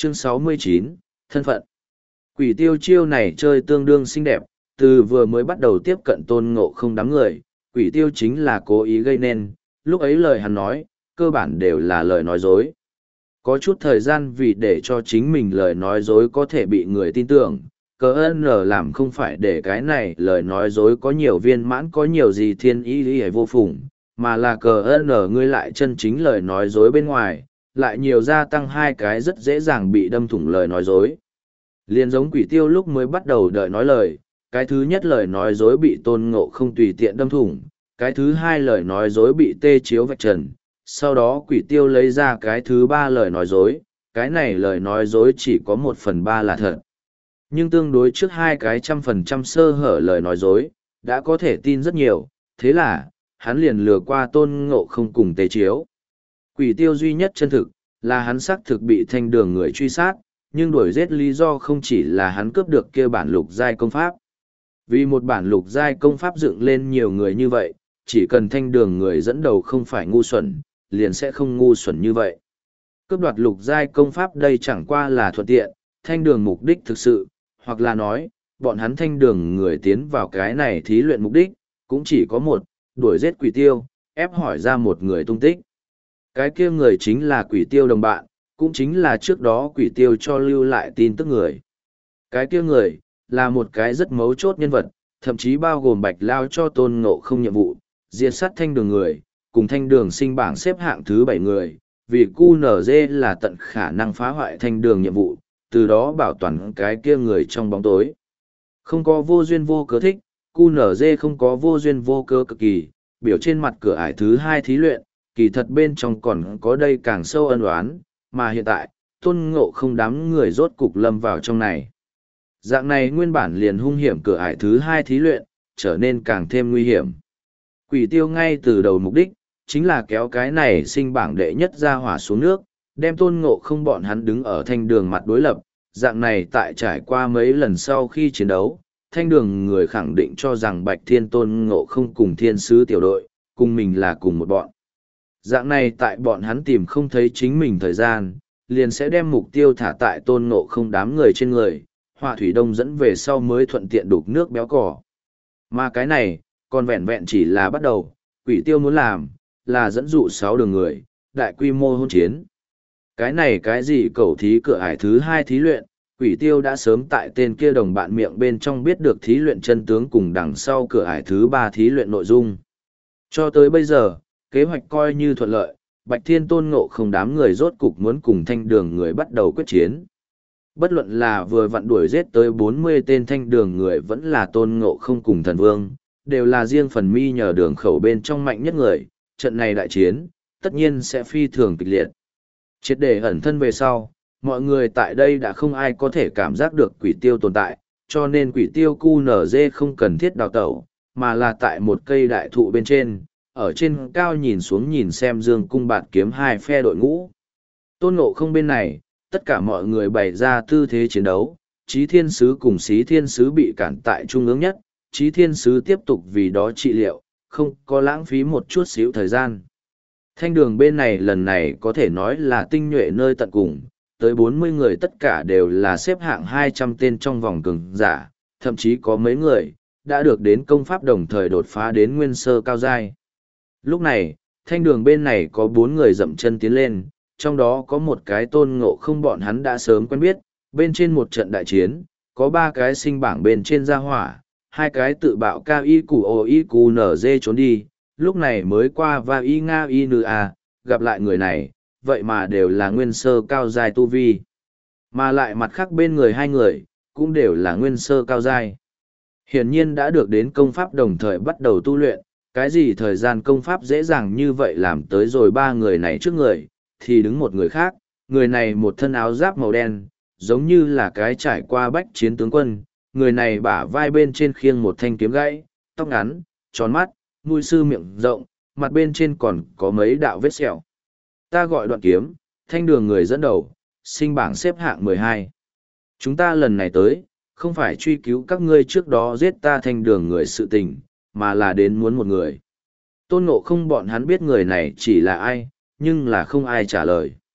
Chương 69, Thân phận. Quỷ tiêu chiêu này chơi tương đương xinh đẹp, từ vừa mới bắt đầu tiếp cận Tôn Ngộ Không đám người, quỷ tiêu chính là cố ý gây nên, lúc ấy lời hắn nói, cơ bản đều là lời nói dối. Có chút thời gian vì để cho chính mình lời nói dối có thể bị người tin tưởng, cờ làm không phải để cái này lời nói dối có nhiều viên mãn có nhiều gì thiên ý hay vô phùng, mà là cờ ngươi lại chân chính lời nói dối bên ngoài, lại nhiều gia tăng hai cái rất dễ dàng bị đâm thủng lời nói dối. Liên giống quỷ tiêu lúc mới bắt đầu đợi nói lời, cái thứ nhất lời nói dối bị Tôn Ngộ Không tùy tiện đâm thủng, cái thứ hai lời nói dối bị tê chiếu vạch trần, sau đó quỷ tiêu lấy ra cái thứ ba lời nói dối, cái này lời nói dối chỉ có 1/3 là thật. Nhưng tương đối trước hai cái 100% sơ hở lời nói dối, đã có thể tin rất nhiều, thế là, hắn liền lừa qua Tôn Ngộ Không cùng tê chiếu. Quỷ tiêu duy nhất chân thực, là hắn xác thực bị thanh đường người truy sát, nhưng đuổi giết lý do không chỉ là hắn cướp được kia bản lục giai công pháp. Vì một bản lục giai công pháp dựng lên nhiều người như vậy, chỉ cần thanh đường người dẫn đầu không phải ngu xuẩn, liền sẽ không ngu xuẩn như vậy. Cướp đoạt lục giai công pháp đây chẳng qua là thuận tiện, thanh đường mục đích thực sự, hoặc là nói, bọn hắn thanh đường người tiến vào cái này thí luyện mục đích, cũng chỉ có một, đuổi giết quỷ tiêu, ép hỏi ra một người tung tích. Cái kia người chính là quỷ tiêu đồng bạn, cũng chính là trước đó quỷ tiêu cho lưu lại tin tức người. Cái kia người, là một cái rất mấu chốt nhân vật, thậm chí bao gồm Bạch Lao cho Tôn Ngộ Không nhiệm vụ, diệt sát thanh đường người, cùng thanh đường sinh bảng xếp hạng thứ 7 người, vì QNZ là tận khả năng phá hoại thanh đường nhiệm vụ, từ đó bảo toàn cái kia người trong bóng tối. Không có vô duyên vô cớ thích, QNZ không có vô duyên vô cớ cực kỳ, biểu trên mặt cửa ải thứ 2 thí luyện, kỳ thật bên trong còn có đây càng sâu ân oán, mà hiện tại, Tôn Ngộ Không đám người rốt cục lâm vào trong này. Dạng này nguyên bản liền hung hiểm cửa ải thứ 2 thí luyện, trở nên càng thêm nguy hiểm. Quỷ tiêu ngay từ đầu mục đích, chính là kéo cái này sinh bảng đệ nhất ra hỏa xuống nước, đem Tôn Ngộ Không bọn hắn đứng ở thanh đường mặt đối lập. Dạng này tại trải qua mấy lần sau khi chiến đấu, thanh đường người khẳng định cho rằng Bạch Thiên Tôn Ngộ Không cùng thiên sứ tiểu đội, cùng mình là cùng một bọn. Dạng này tại bọn hắn tìm không thấy chính mình thời gian, liền sẽ đem mục tiêu thả tại Tôn Ngộ Không đám người trên người, Hỏa Thủy Đông dẫn về sau mới thuận tiện đục nước béo cỏ. Mà cái này, còn vẹn vẹn chỉ là bắt đầu, quỷ tiêu muốn làm, là dẫn dụ 6 đường người, đại quy mô hôn chiến. Cái này cái gì cầu thí cửa ải thứ 2 thí luyện, quỷ tiêu đã sớm tại tên kia đồng bạn miệng bên trong biết được thí luyện chân tướng cùng đằng sau cửa ải thứ 3 thí luyện nội dung. Cho tới bây giờ, kế hoạch coi như thuận lợi, Bạch Thiên Tôn Ngộ Không đám người rốt cục muốn cùng thanh đường người bắt đầu quyết chiến. Bất luận là vừa vặn đuổi giết tới 40 tên thanh đường người vẫn là Tôn Ngộ Không cùng thần vương, đều là riêng phần mi nhờ đường khẩu bên trong mạnh nhất người, trận này đại chiến, tất nhiên sẽ phi thường kịch liệt. Triệt để ẩn thân về sau, mọi người tại đây đã không ai có thể cảm giác được quỷ tiêu tồn tại, cho nên quỷ tiêu QNZ không cần thiết đào tẩu, mà là tại một cây đại thụ bên trên, ở trên cao nhìn xuống nhìn xem Dương Cung Bạt Kiếm hai phe đội ngũ. Tôn Ngộ Không bên này, tất cả mọi người bày ra tư thế chiến đấu, Chí Thiên Sứ cùng Xí Thiên Sứ bị cản tại trung ương nhất, Chí Thiên Sứ tiếp tục vì đó trị liệu, không có lãng phí một chút xíu thời gian. Thanh đường bên này lần này có thể nói là tinh nhuệ nơi tận cùng, tới 40 người tất cả đều là xếp hạng 200 tên trong vòng cường giả, thậm chí có mấy người, đã được đến công pháp đồng thời đột phá đến nguyên sơ cao giai. Lúc này, thanh đường bên này có 4 người dậm chân tiến lên, trong đó có một cái Tôn Ngộ Không bọn hắn đã sớm quen biết, bên trên một trận đại chiến, có 3 cái sinh bảng bên trên gia hỏa, 2 cái tự bạo ca y củ ô y củ nở dê trốn đi, lúc này mới qua và y nga y nư a, gặp lại người này, vậy mà đều là nguyên sơ cao giai tu vi. Mà lại mặt khác bên người 2 người, cũng đều là nguyên sơ cao giai. Hiển nhiên đã được đến công pháp đồng thời bắt đầu tu luyện, cái gì thời gian công pháp dễ dàng như vậy làm tới rồi 3 người này trước người, thì đứng một người khác, người này một thân áo giáp màu đen, giống như là cái trải qua bách chiến tướng quân, người này bả vai bên trên khiêng một thanh kiếm gãy, tóc ngắn, tròn mắt, mũi sư miệng rộng, mặt bên trên còn có mấy đạo vết sẹo. Ta gọi Đoạn Kiếm, thanh đường người dẫn đầu, sinh bảng xếp hạng 12. Chúng ta lần này tới, không phải truy cứu các ngươi trước đó giết ta thanh đường người sự tình, mà là đến muốn một người. Tôn Ngộ Không bọn hắn biết người này chỉ là ai, nhưng là không ai trả lời.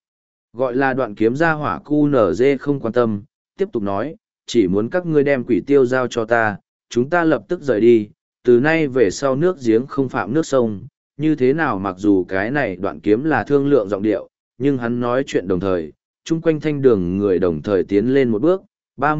Gọi là đoạn kiếm ra hỏa QNZ không quan tâm, tiếp tục nói, chỉ muốn các ngươi đem quỷ tiêu giao cho ta, chúng ta lập tức rời đi, từ nay về sau nước giếng không phạm nước sông, như thế nào mặc dù cái này đoạn kiếm là thương lượng giọng điệu, nhưng hắn nói chuyện đồng thời, chung quanh thanh đường người đồng thời tiến lên một bước,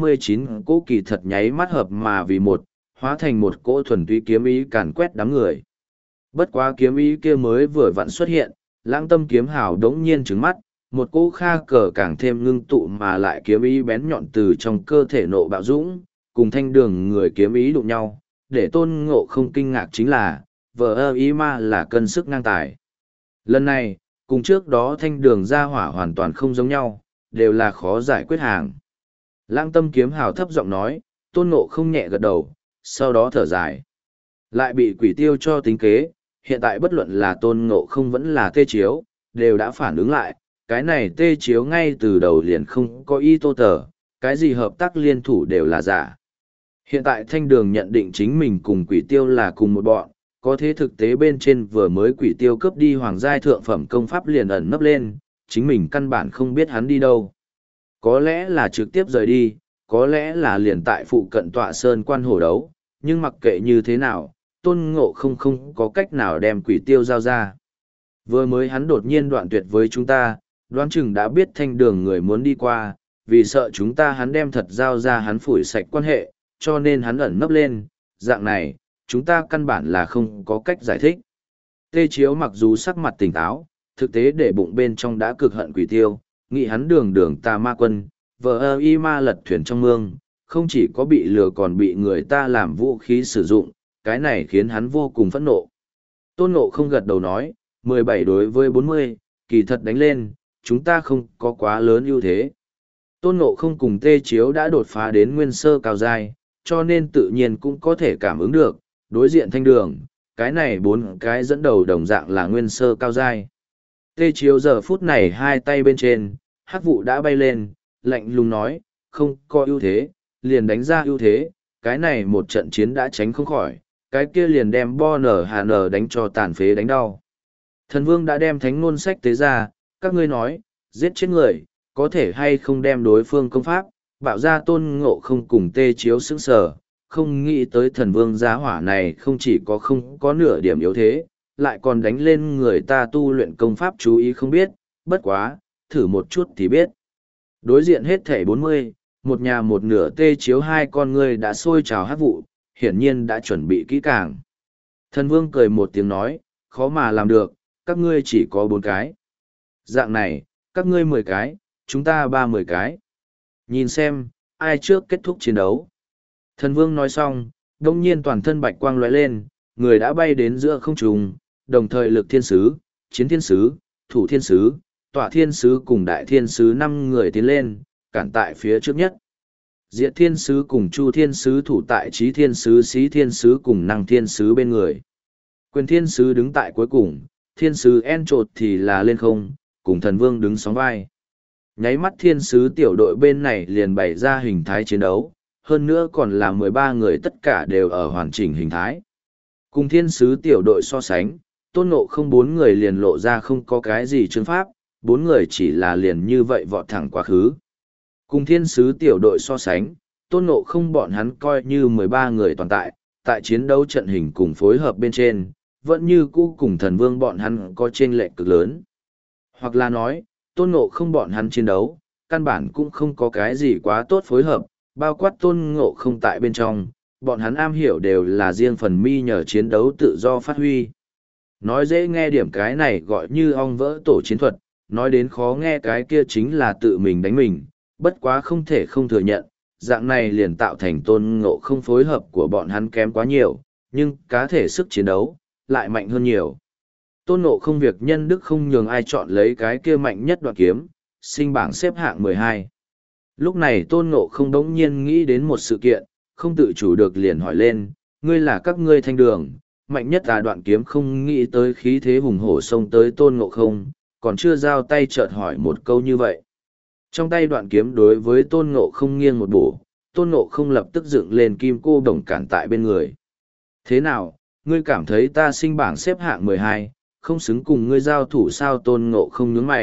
39 cỗ kỳ thật nháy mắt hợp mà vì một, hóa thành một cỗ thuần túy kiếm ý càn quét đám người. Bất quá kiếm ý kia mới vừa vặn xuất hiện, lãng tâm kiếm hào đống nhiên trứng mắt, một cỗ kha cờ càng thêm ngưng tụ mà lại kiếm ý bén nhọn từ trong cơ thể nộ bạo dũng, cùng thanh đường người kiếm ý đụng nhau, để tôn ngộ không kinh ngạc chính là, vờ ơ ý ma là cân sức ngang tài. Lần này, cùng trước đó thanh đường ra hỏa hoàn toàn không giống nhau, đều là khó giải quyết hàng. Lãng tâm kiếm hào thấp giọng nói, tôn ngộ không nhẹ gật đầu, sau đó thở dài. Lại bị quỷ tiêu cho tính kế, hiện tại bất luận là tôn ngộ không vẫn là tê chiếu, đều đã phản ứng lại, cái này tê chiếu ngay từ đầu liền không có ý tô tờ, cái gì hợp tác liên thủ đều là giả. Hiện tại thanh đường nhận định chính mình cùng quỷ tiêu là cùng một bọn, có thế thực tế bên trên vừa mới quỷ tiêu cướp đi hoàng giai thượng phẩm công pháp liền ẩn nấp lên, chính mình căn bản không biết hắn đi đâu. Có lẽ là trực tiếp rời đi, có lẽ là liền tại phụ cận tọa sơn quan hổ đấu, nhưng mặc kệ như thế nào, tôn ngộ không có cách nào đem quỷ tiêu giao ra. Vừa mới hắn đột nhiên đoạn tuyệt với chúng ta, đoán chừng đã biết thanh đường người muốn đi qua, vì sợ chúng ta hắn đem thật giao ra hắn phủi sạch quan hệ, cho nên hắn ẩn nấp lên, dạng này, chúng ta căn bản là không có cách giải thích. Tê Chiếu mặc dù sắc mặt tỉnh táo, thực tế để bụng bên trong đã cực hận quỷ tiêu, nghĩ hắn đường đường tà ma quân, vờ ơ y ma lật thuyền trong mương, không chỉ có bị lừa còn bị người ta làm vũ khí sử dụng, cái này khiến hắn vô cùng phẫn nộ. Tôn Ngộ không gật đầu nói, 17 đối với 40, kỳ thật đánh lên, chúng ta không có quá lớn ưu thế. Tôn Ngộ không cùng Tê Chiếu đã đột phá đến nguyên sơ cao giai, cho nên tự nhiên cũng có thể cảm ứng được, đối diện thanh đường, cái này 4 cái dẫn đầu đồng dạng là nguyên sơ cao giai. Tê Chiếu giờ phút này hai tay bên trên, hắc vụ đã bay lên, lạnh lùng nói, không có ưu thế, liền đánh ra ưu thế, cái này một trận chiến đã tránh không khỏi, cái kia liền đem Bo Nở Hà Nở đánh cho tàn phế đánh đau. Thần Vương đã đem thánh ngôn sách tế ra, các ngươi nói, giết chết người, có thể hay không đem đối phương công pháp, bạo ra Tôn Ngộ không cùng Tê Chiếu sững sờ, không nghĩ tới thần vương giá hỏa này không chỉ có không có nửa điểm yếu thế, lại còn đánh lên người ta tu luyện công pháp chú ý không biết, bất quá, thử một chút thì biết. Đối diện hết thảy 40, một nhà một nửa Tê Chiếu hai con ngươi đã sôi trào hát vụ, hiển nhiên đã chuẩn bị kỹ càng. Thần vương cười một tiếng nói, khó mà làm được, các ngươi chỉ có 4 cái. Dạng này, các ngươi 10 cái, chúng ta 30 cái. Nhìn xem, ai trước kết thúc chiến đấu. Thần vương nói xong, đông nhiên toàn thân bạch quang lóe lên, người đã bay đến giữa không trung, đồng thời lực thiên sứ, chiến thiên sứ, thủ thiên sứ, tọa thiên sứ cùng đại thiên sứ 5 người tiến lên, cản tại phía trước nhất. Diệt thiên sứ cùng chu thiên sứ thủ tại trí thiên sứ xí thiên sứ cùng năng thiên sứ bên người. Quyền thiên sứ đứng tại cuối cùng, thiên sứ en trột thì là lên không, cùng thần vương đứng sóng vai. Nháy mắt thiên sứ tiểu đội bên này liền bày ra hình thái chiến đấu, hơn nữa còn là 13 người tất cả đều ở hoàn chỉnh hình thái. Cùng thiên sứ tiểu đội so sánh, Tôn Ngộ không 4 người liền lộ ra không có cái gì chương pháp, 4 người chỉ là liền như vậy vọt thẳng quá khứ. Cùng thiên sứ tiểu đội so sánh, Tôn Ngộ không bọn hắn coi như 13 người toàn tại chiến đấu trận hình cùng phối hợp bên trên, vẫn như cũ cùng thần vương bọn hắn có chênh lệch cực lớn. Hoặc là nói, Tôn Ngộ không bọn hắn chiến đấu, căn bản cũng không có cái gì quá tốt phối hợp, bao quát Tôn Ngộ không tại bên trong, bọn hắn am hiểu đều là riêng phần mi nhờ chiến đấu tự do phát huy. Nói dễ nghe điểm cái này gọi như ong vỡ tổ chiến thuật, nói đến khó nghe cái kia chính là tự mình đánh mình, bất quá không thể không thừa nhận, dạng này liền tạo thành Tôn Ngộ không phối hợp của bọn hắn kém quá nhiều, nhưng cá thể sức chiến đấu lại mạnh hơn nhiều. Tôn Ngộ không việc nhân đức không nhường ai chọn lấy cái kia mạnh nhất đoạn kiếm, sinh bảng xếp hạng 12. Lúc này Tôn Ngộ không đống nhiên nghĩ đến một sự kiện, không tự chủ được liền hỏi lên, ngươi là các ngươi thanh đường, mạnh nhất là đoạn kiếm không nghĩ tới khí thế hùng hổ xông tới Tôn Ngộ không, còn chưa giao tay chợt hỏi một câu như vậy. Trong tay đoạn kiếm đối với Tôn Ngộ không nghiêng một bổ, Tôn Ngộ không lập tức dựng lên kim cô đồng cản tại bên người. Thế nào, ngươi cảm thấy ta sinh bảng xếp hạng 12, không xứng cùng ngươi giao thủ sao? Tôn Ngộ không nhướng mày,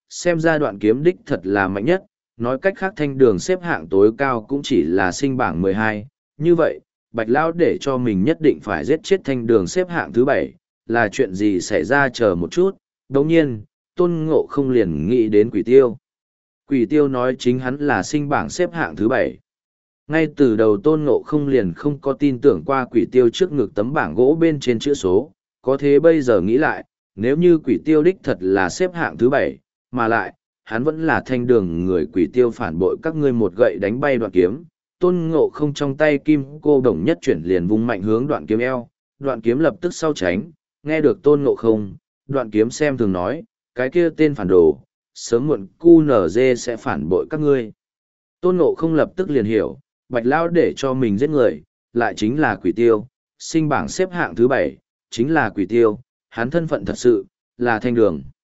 xem ra đoạn kiếm đích thật là mạnh nhất, nói cách khác thanh đường xếp hạng tối cao cũng chỉ là sinh bảng 12, như vậy, Bạch Lão để cho mình nhất định phải giết chết thanh đường xếp hạng thứ 7, là chuyện gì xảy ra chờ một chút, đồng nhiên, Tôn Ngộ không liền nghĩ đến Quỷ Tiêu. Quỷ Tiêu nói chính hắn là sinh bảng xếp hạng thứ 7. Ngay từ đầu Tôn Ngộ không liền không có tin tưởng qua Quỷ Tiêu trước ngực tấm bảng gỗ bên trên chữ số, có thế bây giờ nghĩ lại, nếu như Quỷ Tiêu đích thật là xếp hạng thứ 7, mà lại, hắn vẫn là thanh đường người Quỷ Tiêu phản bội các ngươi một gậy đánh bay đoạn kiếm. Tôn Ngộ không trong tay kim cô đồng nhất chuyển liền vung mạnh hướng đoạn kiếm eo, đoạn kiếm lập tức sau tránh, nghe được Tôn Ngộ không, đoạn kiếm xem thường nói, cái kia tên phản đồ, sớm muộn QNZ sẽ phản bội các ngươi. Tôn Ngộ không lập tức liền hiểu, Bạch Lão để cho mình giết người, lại chính là Quỷ Tiêu, sinh bảng xếp hạng thứ 7, chính là Quỷ Tiêu, hắn thân phận thật sự, là thanh đường.